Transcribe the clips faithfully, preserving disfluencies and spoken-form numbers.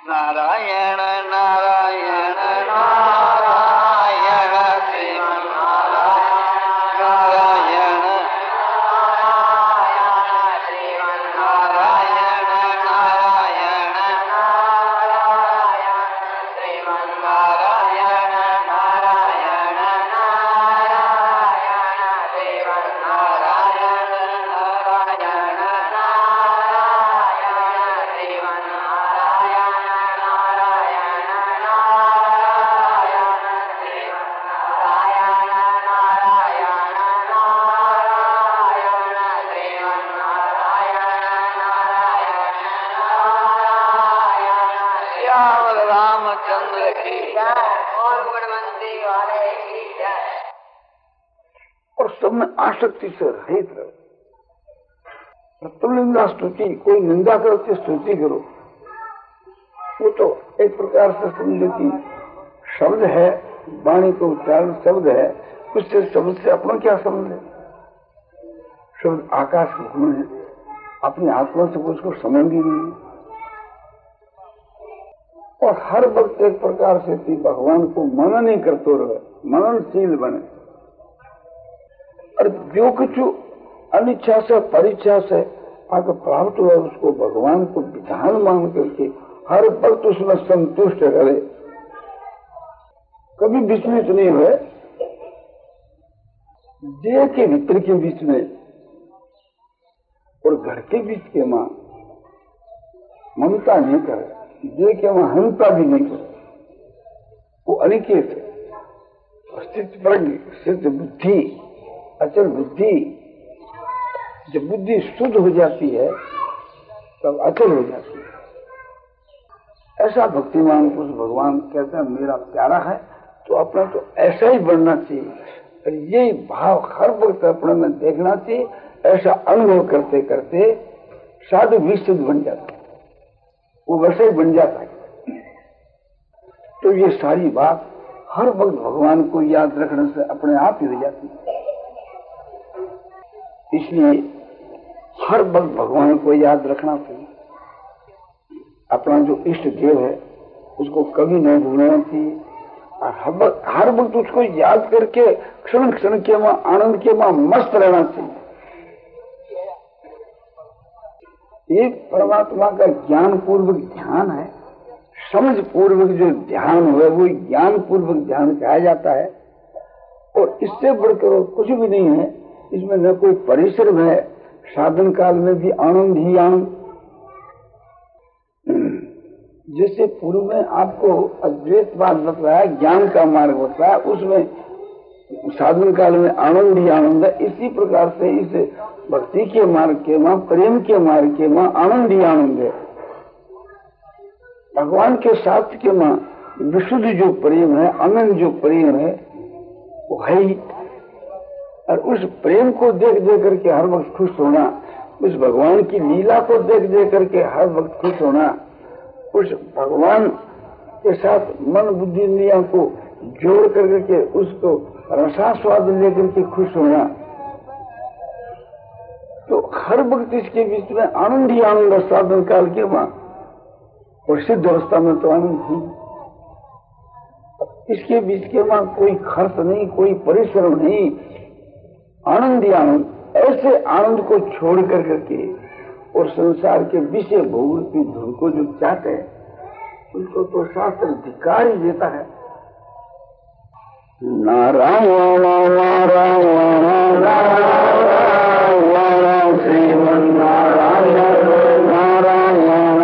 नारायण नारायण नारायण श्रीमन्नारायण नारायण श्रीमन्नारायण नारायण श्रीमन्नारायण नारायण रामचंद्र की और गुणवंती वाले की जय। और सब में आसक्ति से रहित रहो। निंदा स्तुति, कोई निंदा करो तो स्तुति करो, वो तो एक प्रकार से समझो कि शब्द है, वाणी को उच्चारण शब्द है, उससे शब्द से अपना क्या संबंध है? शब्द आकाश में गुण है, अपनी आत्मा से उसको संबंध ही नहीं है। और हर वक्त एक प्रकार से थी भगवान को मनन ही करते रहे, मननशील बने। और जो कुछ अनिच्छा से परीक्षा से आगे प्राप्त हुआ उसको भगवान को विधान मान करके हर वक्त उसमें संतुष्ट करे, कभी विचलित नहीं हुए। देह के भीतर के बीच में और घर के बीच के मां ममता नहीं करे, देह के वहां हंता भी नहीं करे, वो अनिकेत है। स्थित प्रज्ञ, सिद्ध बुद्धि, अचल बुद्धि, जब बुद्धि शुद्ध हो जाती है तब अचल हो जाती है। ऐसा भक्तिमान पुरुष भगवान कहते हैं मेरा प्यारा है, तो अपना तो ऐसा ही बनना चाहिए। और यही भाव हर वक्त अपने में देखना चाहिए। ऐसा अनुभव करते करते साधु विशुद्ध बन जाता है, वो वैसे ही बन जाता है। तो ये सारी बात हर वक्त भगवान को याद रखने से अपने आप ही हो जाती है। इसलिए हर वक्त भगवान को याद रखना चाहिए। अपना जो इष्ट देव है उसको कभी नहीं भूलना चाहिए। और हर वक्त उसको याद करके क्षण क्षण के मां आनंद के मां मस्त रहना चाहिए। एक परमात्मा का ज्ञान पूर्वक ध्यान है, समझ पूर्वक जो ध्यान हुआ वो ज्ञान पूर्वक ध्यान कहा जाता है। और इससे बढ़कर कुछ भी नहीं है, इसमें न कोई परिश्रम है, साधन काल में भी आनंद ही आनंद। जैसे पूर्व में आपको अद्वैतवाद बतलाया, ज्ञान का मार्ग बतलाया, उसमें साधन काल में आनंद ही आनंद है। इसी प्रकार से इस भक्ति के मार्ग के मां, प्रेम के मार्ग के मां आनंद ही आनंद है। भगवान के साथ के मां विशुद्ध जो प्रेम है, अनंत जो प्रेम है वो है ही। और उस प्रेम को देख देख करके हर वक्त खुश होना, उस भगवान की लीला को देख देख करके हर वक्त खुश होना, उस भगवान के साथ मन बुद्धि इंद्रियों को जोड़ करके उसको रसास्वाद लेकर के खुश होना, तो हर वक्त इसके बीच में आनंद ही आनंद है। साधन काल के मां और सिद्ध अवस्था में तो आनंद ही। इसके बीच के मां कोई खर्च नहीं, कोई परिश्रम नहीं, आनंद ही आनंद। ऐसे आनंद को छोड़ कर करके और संसार के विषय भोग की धुन को जो चाहते हैं उनको तो शास्त्र धिक्कार ही देता है। नारायण नारायण नारायण श्रीमन्नारायण नारायण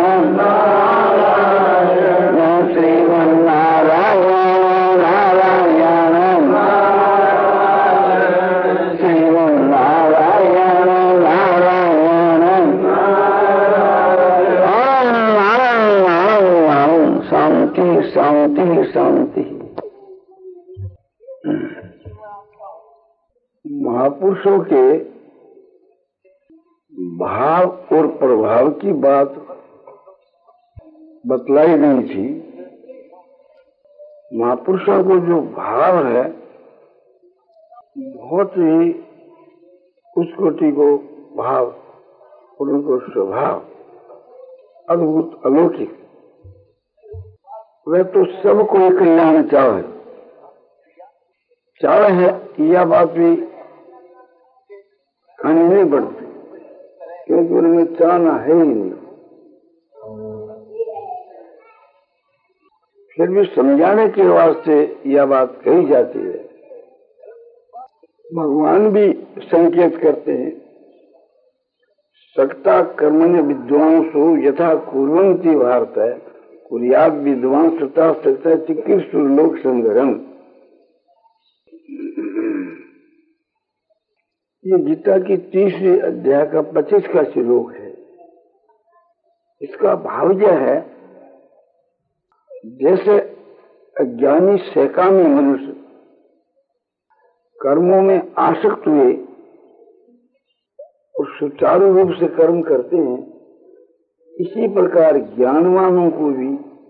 नारायण श्रीमन्नारायण नारायण श्रीमन्नारायण नारायण। शांति शांति शांति। महापुरुषों के भाव और प्रभाव की बात बतलाई नहीं थी। महापुरुषों को जो भाव है बहुत ही उस कोटि को भाव और उनको स्वभाव अद्भुत अलौकिक। वह तो सबको ही कल्याण चाहे चाहे है, यह बात भी कहनी नहीं पड़ती, क्योंकि उनमें चाहना है ही नहीं। फिर भी समझाने के वास्ते यह बात कही जाती है। भगवान भी संकेत करते हैं, सक्ता कर्मण्य विद्वांसो यथा कुर्वन्ति भारत कुर्यात् विद्वांसता सक्ता चिकीर्षु लोक संग्रहम। ये गीता की तीसरी अध्याय का पच्चीस का श्लोक है। इसका भाव यह है, जैसे अज्ञानी सैकामी मनुष्य कर्मों में आसक्त हुए और सुचारू रूप से कर्म करते हैं, इसी प्रकार ज्ञानवानों को भी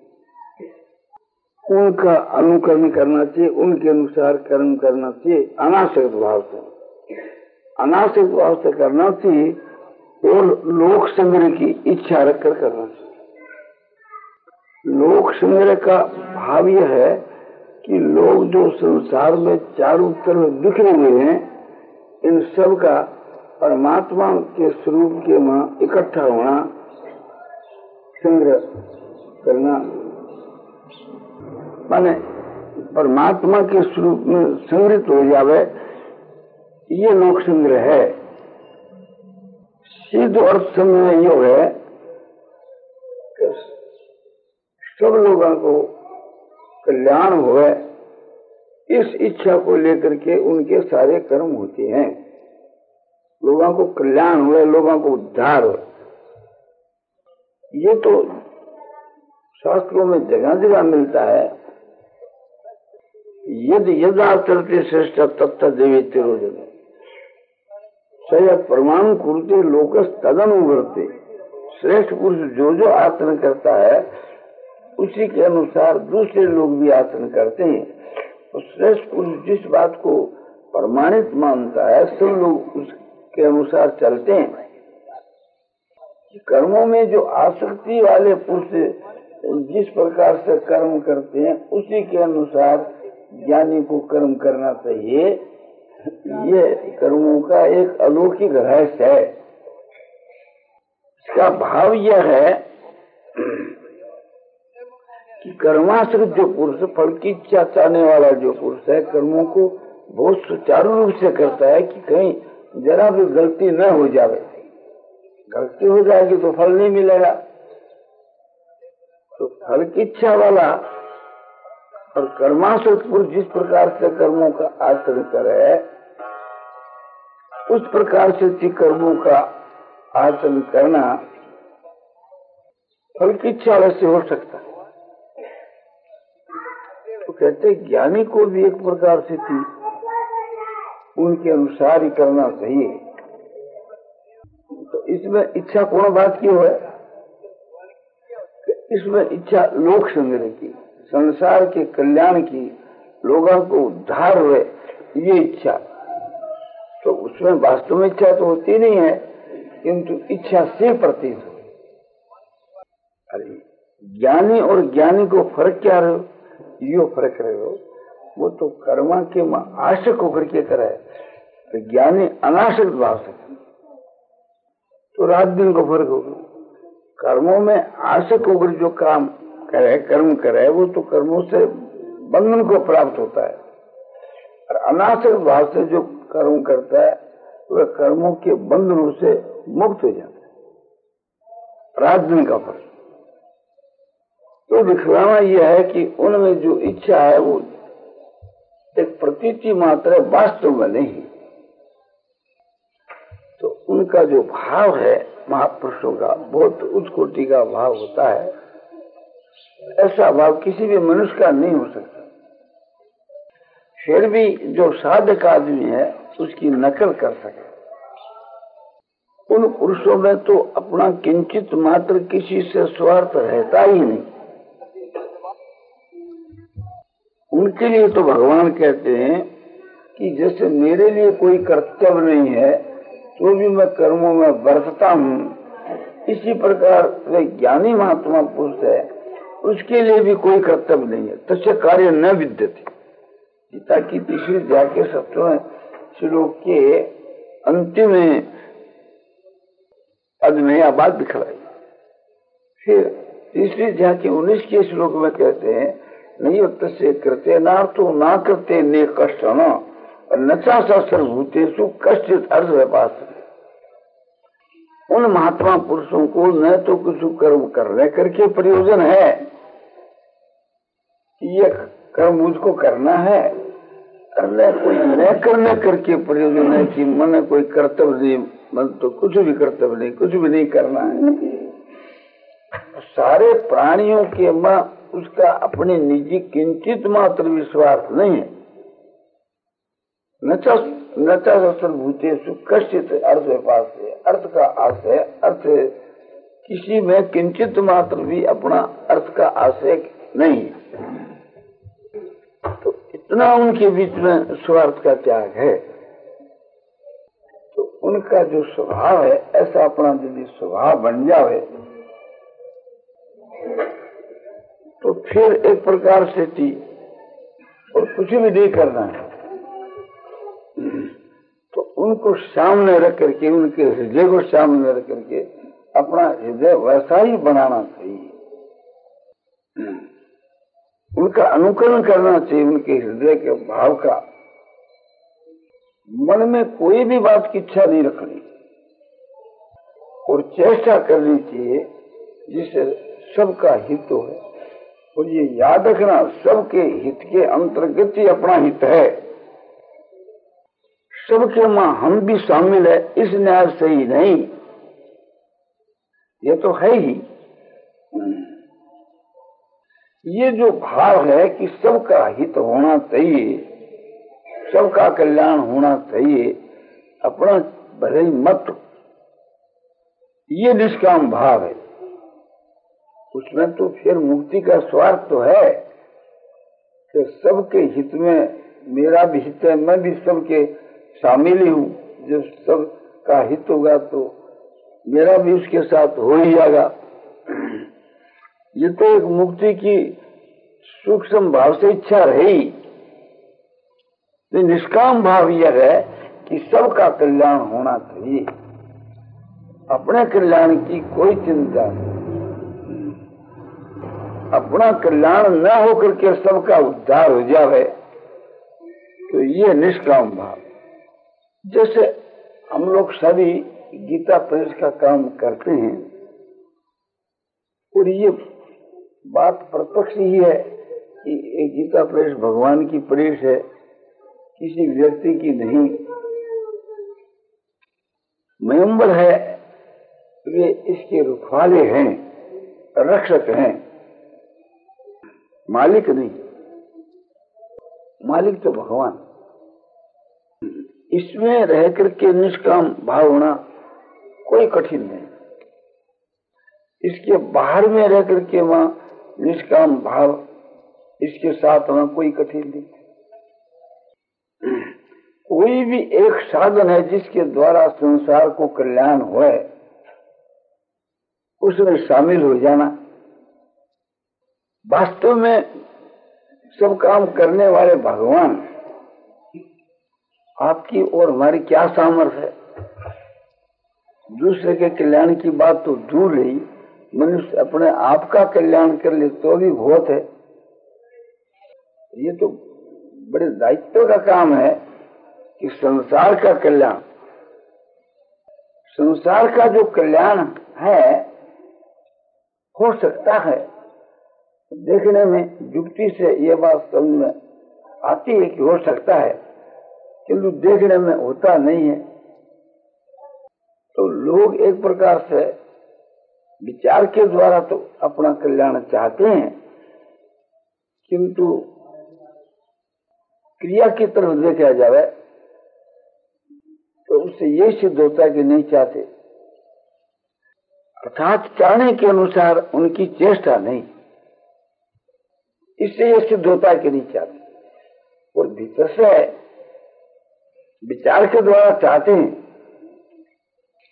उनका अनुकरण करना चाहिए, उनके अनुसार कर्म करना चाहिए, अनासक्त भाव से अनासक्त भाव से करना चाहिए और लोक संग्रह की इच्छा रखकर करना चाहिए। लोक संग्रह का भाव यह है कि लोग जो संसार में चारों तरफ बिखरे हुए हैं, इन सब का परमात्मा के स्वरूप के वहां इकट्ठा होना, संग्रह करना, माने परमात्मा के स्वरूप में संग्रहित हो जावे, ये लोक संग्रह है। सिद्ध अर्थ में यो है कि सब लोगों को कल्याण हुए, इस इच्छा को लेकर के उनके सारे कर्म होते हैं। लोगों को कल्याण हुए, लोगों को उद्धार हो, ये तो शास्त्रों में जगह जगह मिलता है। यदि यदा चलते श्रेष्ठ तत्व देवी तिरोजन सय प्रमाण कुरुते लोकस तदनुवर्ते। श्रेष्ठ पुरुष जो जो आचरण करता है उसी के अनुसार दूसरे लोग भी आचरण करते हैं। और श्रेष्ठ पुरुष जिस बात को प्रमाणित मानता है, सब लोग उसके अनुसार चलते हैं। कर्मों में जो आसक्ति वाले पुरुष जिस प्रकार से कर्म करते हैं, उसी के अनुसार ज्ञानी को कर्म करना चाहिए। ये कर्मों का एक अलौकिक रहस्य है। इसका भाव यह है कि कर्माश्रित जो पुरुष, फल की इच्छा चाहने वाला जो पुरुष है, कर्मों को बहुत सुचारू रूप से करता है कि कहीं जरा भी गलती न हो जाए। गलती हो जाएगी तो फल नहीं मिलेगा। तो फल की इच्छा वाला और कर्माश्रित पुरुष जिस प्रकार से कर्मों का आचरण करे, उस प्रकार से कर्मों का आचरण करना फल की इच्छा वैसे हो सकता है। तो कहते ज्ञानी को भी एक प्रकार से थी, उनके अनुसार ही करना चाहिए। तो इसमें इच्छा कौन बात की है? इसमें इच्छा लोक संग्रह की, संसार के कल्याण की, लोगों को उद्धार हुए, ये इच्छा। तो उसमें वास्तव में इच्छा तो होती नहीं है, किंतु इच्छा से प्रतीत हो। अरे ज्ञानी और ज्ञानी को फर्क क्या रहे हो? यो फर्क रहे हो, वो तो कर्मा के आशक होकर के करे, तो ज्ञानी अनाशक भाव से, तो रात दिन को फर्क होगा। कर्मों में आशक होकर जो काम करे, कर्म करे, वो तो कर्मों से बंधन को प्राप्त होता है। और अनाशक भाव से जो कर्म करता है, वह कर्मों के बंधनों से मुक्त हो जाता है। रात दिन का फर्क। तो दिखलाना यह है कि उनमें जो इच्छा है वो एक प्रतीति मात्र है, वास्तव में नहीं। तो उनका जो भाव है महापुरुषों का, बहुत उच्च कोटि का भाव होता है। ऐसा भाव किसी भी मनुष्य का नहीं हो सकता। फिर भी जो साधक आदमी है उसकी नकल कर सके। उन पुरुषों में तो अपना किंचित मात्र किसी से स्वार्थ रहता ही नहीं। उनके लिए तो भगवान कहते हैं कि जैसे मेरे लिए कोई कर्तव्य नहीं है तो भी मैं कर्मों में बरतता हूँ, इसी प्रकार वे ज्ञानी महात्मा पुरुष है, उसके लिए भी कोई कर्तव्य नहीं है। तस्य कार्य न विद्यते। गीता की तीसरी अध्याय के सत्रहवें श्लोक के अंतिम पद में यह बात दिखलाई। फिर तीसरी अध्याय के उन्नीस के श्लोक में कहते हैं नहीं तस्य कृत्य नार्थो ना करते ने कष्ट न नचा सर्वभूतेषु कष्टित अर्थ व्यापार। उन महात्मा पुरुषों को न तो कुछ कर्म करने करके प्रयोजन है कि ये कर्म मुझको करना है, न कोई न करने करके प्रयोजन है कि मन कोई कर्तव्य नहीं, मन तो कुछ भी कर्तव्य नहीं, कुछ भी नहीं करना है। सारे प्राणियों के मां उसका अपने निजी किंचित मात्र विश्वास नहीं है। नचा सर्वभूतेषु कष्टित अर्थ व्यापार से अर्थ का आशय, अर्थ किसी में किंचित मात्र भी अपना अर्थ का आशय नहीं। तो इतना उनके बीच में स्वार्थ का त्याग है। तो उनका जो स्वभाव है ऐसा अपना यदि स्वभाव बन जाए तो फिर एक प्रकार से थी और कुछ भी नहीं करना है। तो उनको सामने रख करके, उनके हृदय को सामने रख करके अपना हृदय वैसा ही बनाना चाहिए, उनका अनुकरण करना चाहिए, उनके हृदय के भाव का। मन में कोई भी बात की इच्छा नहीं रखनी और चेष्टा करनी चाहिए जिससे सबका हित हो। और ये याद रखना सबके हित के अंतर्गत ही अपना हित है। सबके मां हम भी शामिल है इस न्याय से ही नहीं, ये तो है ही। ये जो भाव है कि सबका हित होना चाहिए, सबका कल्याण होना चाहिए, अपना भले ही मत, ये निष्काम भाव है। उसमें तो फिर मुक्ति का स्वार्थ तो है कि सबके हित में मेरा भी हित है, मैं भी सबके शामिल ही हूँ। जब सबका हित होगा तो मेरा भी उसके साथ हो ही जाएगा। ये तो एक मुक्ति की सूक्ष्म भाव से इच्छा रही। तो निष्काम भाव यह है कि सबका कल्याण होना चाहिए, अपने कल्याण की कोई चिंता नहीं। अपना कल्याण न होकर के सबका उद्धार हो जाए तो ये निष्काम भाव। जैसे हम लोग सभी गीता प्रेस का काम करते हैं और ये बात प्रत्यक्ष ही है कि गीता प्रेस भगवान की प्रेस है, किसी व्यक्ति की नहीं। मेंबर है, वे इसके रखवाले हैं, रक्षक हैं, मालिक नहीं। मालिक तो भगवान। इसमें रह करके निष्काम भाव होना कोई कठिन नहीं। इसके बाहर में रह करके वहां निष्काम भाव इसके साथ होना कोई कठिन नहीं। कोई भी एक साधन है जिसके द्वारा संसार को कल्याण होए, उसमें शामिल हो जाना। वास्तव में सब काम करने वाले भगवान, आपकी और हमारी क्या सामर्थ्य है। दूसरे के कल्याण की बात तो दूर रही, मनुष्य अपने आप का कल्याण कर ले तो भी बहुत है। ये तो बड़े दायित्व का काम है कि संसार का कल्याण, संसार का जो कल्याण है हो सकता है। देखने में युक्ति से ये बात समझ में आती है कि हो सकता है, किंतु देखने में होता नहीं है। तो लोग एक प्रकार से विचार के द्वारा तो अपना कल्याण चाहते हैं, किंतु क्रिया की तरफ देखा जाए तो उससे ये सिद्ध होता है कि नहीं चाहते, अर्थात चाहने के अनुसार उनकी चेष्टा नहीं। इससे ये सिद्ध होता है कि नहीं चाहते, और भीतर से विचार के द्वारा चाहते हैं।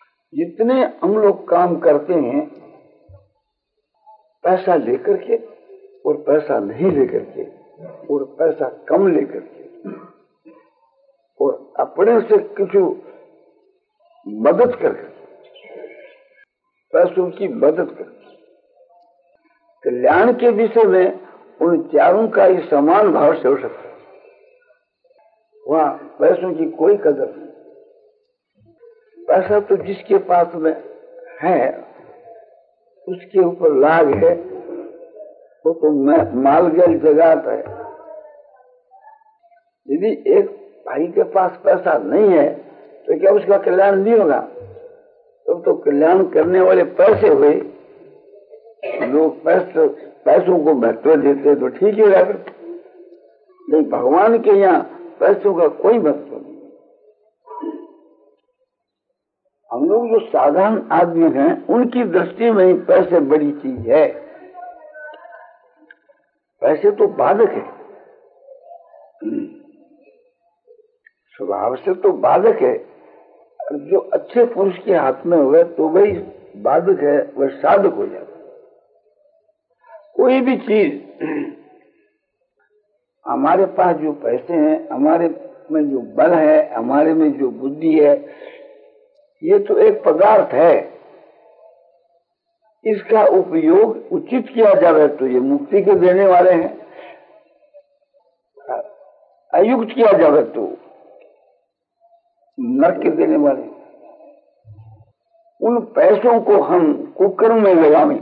जितने हम लोग काम करते हैं पैसा लेकर के, पैसा नहीं लेकर के और पैसा कम लेकर के और अपने से कुछ मदद करके, पैसों की मदद कर, कल्याण के विषय में उन चारों का ही समान भाव से हो सकता है। वहां पैसों की कोई कदर नहीं। पैसा तो जिसके पास में है उसके ऊपर लाग है, वो तो माल गल जगात है। यदि एक भाई के पास पैसा नहीं है तो क्या उसका कल्याण नहीं होगा? तब तो, तो कल्याण करने वाले पैसे हुए, लोग पैसे पैसों को महत्व देते तो ठीक ही रहता, लेकिन भगवान के यहाँ पैसों का कोई महत्व नहीं। हम लोग जो साधारण आदमी हैं उनकी दृष्टि में ही पैसे बड़ी चीज है। पैसे तो बाधक है, स्वभाव से तो बाधक है। जो अच्छे पुरुष के हाथ में हुए तो वही बाधक है, वह साधक हो जाता। कोई भी चीज, हमारे पास जो पैसे हैं, हमारे में जो बल है, हमारे में जो बुद्धि है, ये तो एक पदार्थ है। इसका उपयोग उचित किया जाए तो ये मुक्ति के देने वाले हैं, अयुक्त किया जाए तो नरक के देने वाले। उन पैसों को हम कुकर्म में लगावें,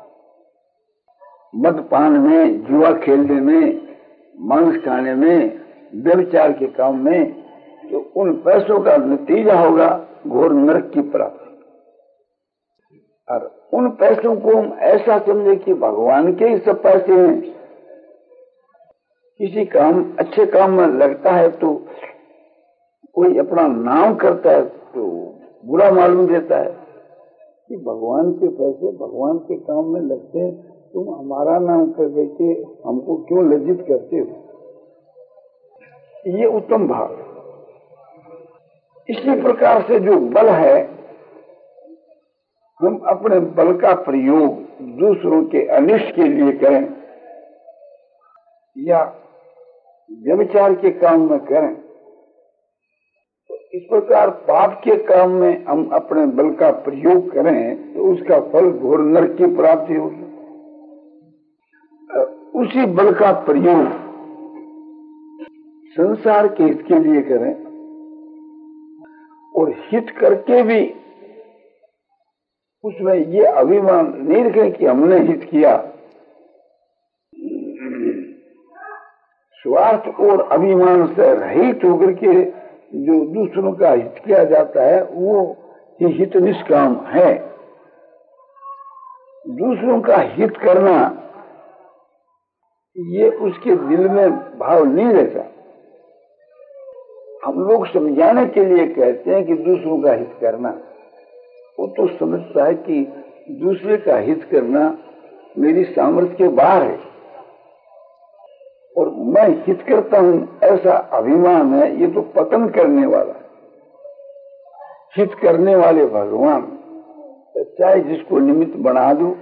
मदपान में, जुआ खेलने में, मांस खाने में, व्यभिचार के काम में, तो उन पैसों का नतीजा होगा घोर नरक की प्राप्ति। और उन पैसों को हम ऐसा समझे कि भगवान के ही सब पैसे हैं। किसी काम अच्छे काम में लगता है तो कोई अपना नाम करता है तो बुरा मालूम देता है कि भगवान के पैसे भगवान के काम में लगते हैं, तुम हमारा नाम कर देके हमको क्यों लज्जित करते हो? ये उत्तम भाव। इसी प्रकार से जो बल है, हम अपने बल का प्रयोग दूसरों के अनिष्ट के लिए करें या व्यभिचार के काम में करें, तो इस प्रकार पाप के काम में हम अपने बल का प्रयोग करें तो उसका फल घोर नरक की प्राप्ति होगी। उसी बल का प्रयोग संसार के हित के लिए करें और हित करके भी उसमें ये अभिमान नहीं रखें कि हमने हित किया। स्वार्थ और अभिमान से रहित होकर के जो दूसरों का हित किया जाता है वो ही हित निष्काम है। दूसरों का हित करना ये उसके दिल में भाव नहीं रहता। हम लोग समझाने के लिए कहते हैं कि दूसरों का हित करना, वो तो समझता है कि दूसरे का हित करना मेरी सामर्थ्य के बाहर है और मैं हित करता हूं ऐसा अभिमान है, ये तो पतन करने वाला है। हित करने वाले भगवान, चाहे जिसको निमित्त बना दो,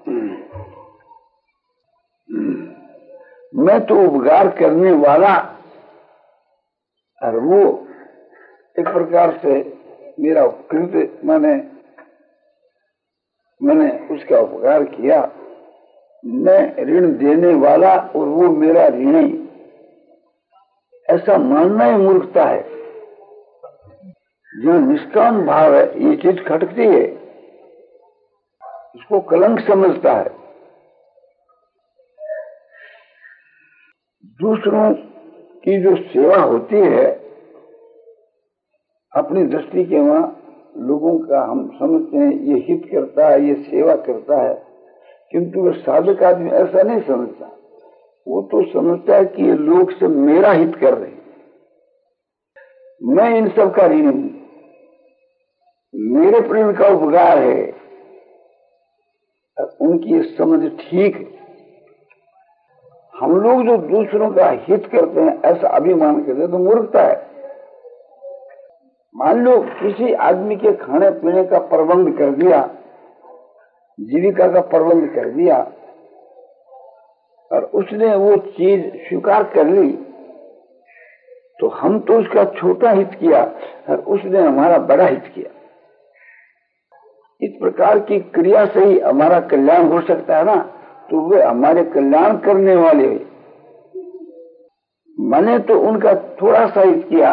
मैं तो उपकार करने वाला, और वो एक प्रकार से मेरा उपकृत, मैंने मैंने उसका उपकार किया। मैं ऋण देने वाला और वो मेरा ऋणी, ऐसा मानना ही मूर्खता है। जो निष्काम भाव है ये चीज खटकती है, इसको कलंक समझता है। दूसरों की जो सेवा होती है अपनी दृष्टि के वहां लोगों का हम समझते हैं ये हित करता है, ये सेवा करता है, किंतु वह साधक आदमी ऐसा नहीं समझता। वो तो समझता है कि ये लोग से मेरा हित कर रहे हैं, मैं इन सब का ऋणी हूं, मेरे प्रेम का उपकार है। उनकी ये समझ ठीक है। हम लोग जो दूसरों का हित करते हैं ऐसा अभिमान करते हैं तो मूर्खता है। मान लो किसी आदमी के खाने पीने का प्रबंध कर दिया, जीविका का प्रबंध कर दिया, और उसने वो चीज स्वीकार कर ली, तो हम तो उसका छोटा हित किया और उसने हमारा बड़ा हित किया। इस प्रकार की क्रिया से ही हमारा कल्याण हो सकता है ना, तो वे हमारे कल्याण करने वाले हुए। मैंने तो उनका थोड़ा सा हित किया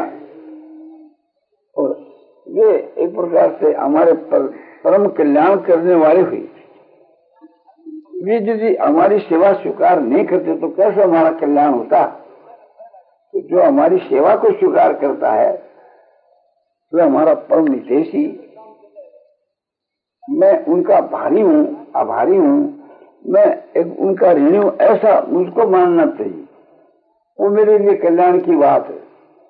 और वे एक प्रकार से हमारे पर, परम कल्याण करने वाले हुए। वे यदि हमारी सेवा स्वीकार नहीं करते तो कैसे हमारा कल्याण होता? तो जो हमारी सेवा को स्वीकार करता है वह हमारा परम हितैषी। मैं उनका भारी हूँ, आभारी हूँ, मैं एक उनका ऋणी हूँ, ऐसा मुझको मानना चाहिए। वो मेरे लिए कल्याण की बात है।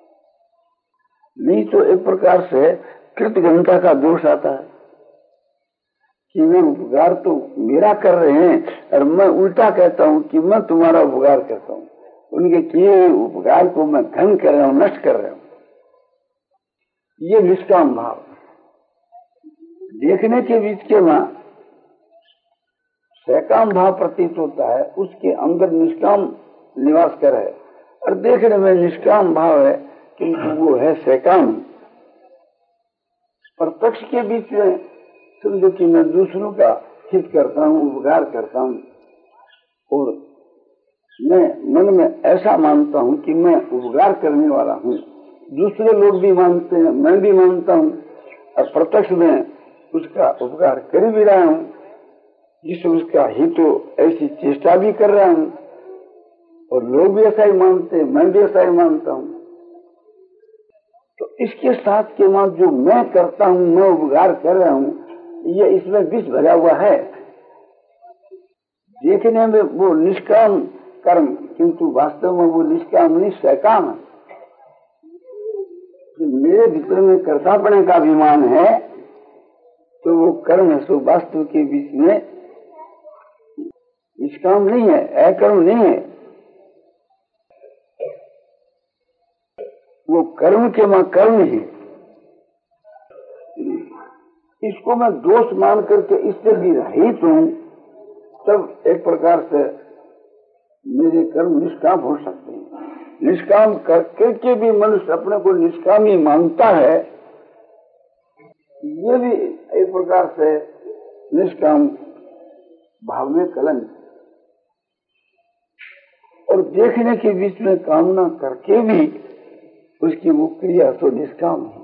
नहीं तो एक प्रकार से कृतघ्नता का दोष आता है कि वे उपकार तो मेरा कर रहे हैं और मैं उल्टा कहता हूँ कि मैं तुम्हारा उपकार करता हूँ। उनके किए उपकार को मैं घन कर रहा हूँ, नष्ट कर रहा हूँ। ये निष्काम भाव देखने के बीच के मां सकाम भाव प्रतीत होता है, उसके अंदर निष्काम निवास कर है और देखने में निष्काम भाव है किंतु वो है सकाम। प्रत्यक्ष के बीच में समझो कि मैं दूसरों का हित करता हूँ, उपकार करता हूँ और मैं मन में ऐसा मानता हूँ कि मैं उपकार करने वाला हूँ। दूसरे लोग भी मानते हैं, मैं भी मानता हूँ और प्रत्यक्ष में उसका उपकार कर भी रहा हूँ, जिससे उसका हित हो ऐसी चेष्टा भी कर रहा हूँ और लोग भी ऐसा ही मानते हैं, मैं भी ऐसा ही मानता हूँ। तो इसके साथ के बाद जो मैं करता हूँ, मैं उपकार कर रहा हूँ, ये इसमें विष भरा हुआ है। देखने में वो निष्काम कर्म किंतु वास्तव में वो निष्काम नहीं सकाम है। मेरे भीतर में कर्तापने का अभिमान है तो वो कर्म है, सो वास्तव के बीच में निष्काम नहीं है, अकर्म नहीं है। वो कर्म के मां कर्म ही। इसको मैं दोष मान करके इससे भी रहित हूं, तब एक प्रकार से मेरे कर्म निष्काम हो सकते हैं। निष्काम करके के भी मनुष्य अपने को निष्काम ही मानता है, ये भी एक प्रकार से निष्काम भाव में कलंक। और देखने के बीच में कामना करके भी उसकी वो क्रिया तो निष्काम है।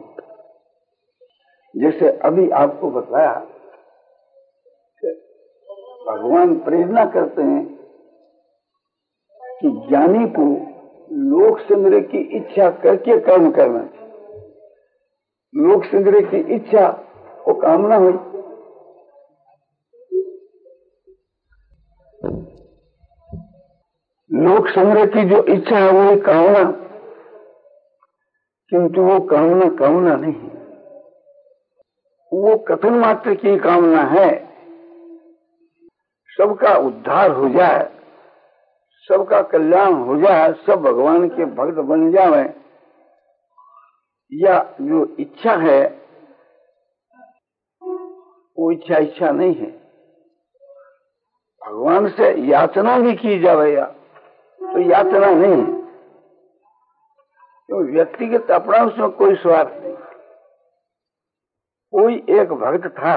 जैसे अभी आपको बताया कि भगवान प्रेरणा करते हैं कि ज्ञानी को लोक संग्रह की इच्छा करके कर्म करना चाहिए। लोक संग्रह की इच्छा वो कामना हुई, लोक संग्रह की जो इच्छा है वो कामना, किंतु वो कामना कामना नहीं है, वो कथन मात्र की कामना है। सबका उद्धार हो जाए, सबका कल्याण हो जाए, सब भगवान के भक्त बन जाए, या जो इच्छा है वो इच्छा इच्छा नहीं है। भगवान से याचना भी की जाएगा तो याचना नहीं है, तो व्यक्तिगत अपना उसमें कोई स्वार्थ नहीं। कोई एक भक्त था,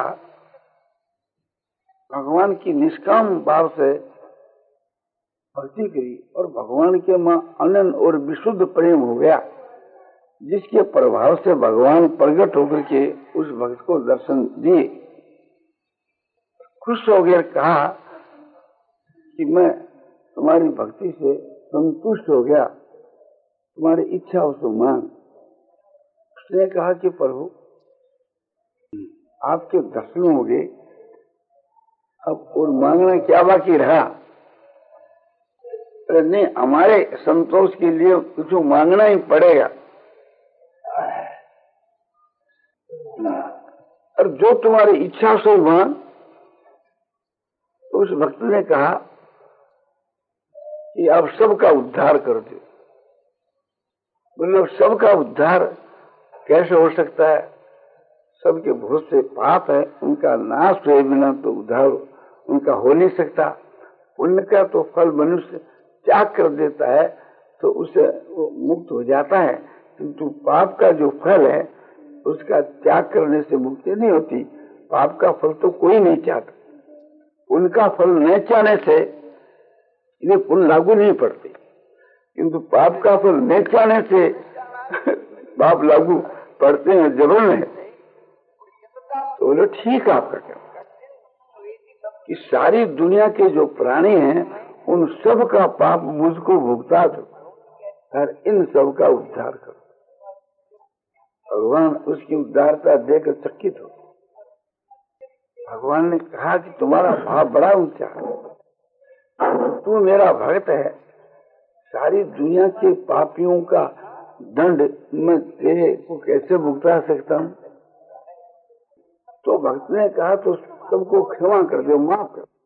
भगवान की निष्काम भाव से भक्ति करी और भगवान के मां अनंत और विशुद्ध प्रेम हो गया, जिसके प्रभाव से भगवान प्रकट होकर के उस भक्त को दर्शन दिए। खुश हो गया, कहा कि मैं तुम्हारी भक्ति से संतुष्ट हो गया, तुम्हारी इच्छा हो तो मांग। उसने कहा कि प्रभु आपके दर्शन हो गए, अब और मांगना क्या बाकी रहा? नहीं, हमारे संतोष के लिए कुछ मांगना ही पड़ेगा। और जो तुम्हारी इच्छा से मांग। तो उस भक्त ने कहा कि आप सबका उद्धार कर दो। मतलब सबका उद्धार कैसे हो सकता है? सबके बहुत से पाप है, उनका नाश हुए बिना तो उद्धार उनका हो नहीं सकता। पुण्य का तो फल मनुष्य त्याग कर देता है तो उसे वो मुक्त हो जाता है, किंतु पाप का जो फल है उसका त्याग करने से मुक्ति नहीं होती। पाप का फल तो कोई नहीं चाहता, उनका फल न चाहने से इन्हें पुण्य लागू नहीं पड़ते, किंतु पाप का फल न चाहने से पाप लागू पड़ते हैं जबरन है। तो बोले ठीक आपका कहना कि सारी दुनिया के जो प्राणी हैं उन सब का पाप मुझको भुगता दो और इन सब का उद्धार करो। भगवान उसकी उदारता देकर चकित हो। भगवान ने कहा कि तुम्हारा भाव बड़ा ऊंचा है, तू मेरा भक्त है, सारी दुनिया के पापियों का दंड मैं तेरे को कैसे भुगता सकता हूँ। तो भक्त ने कहा तो सबको क्षमा कर दो, माफ कर।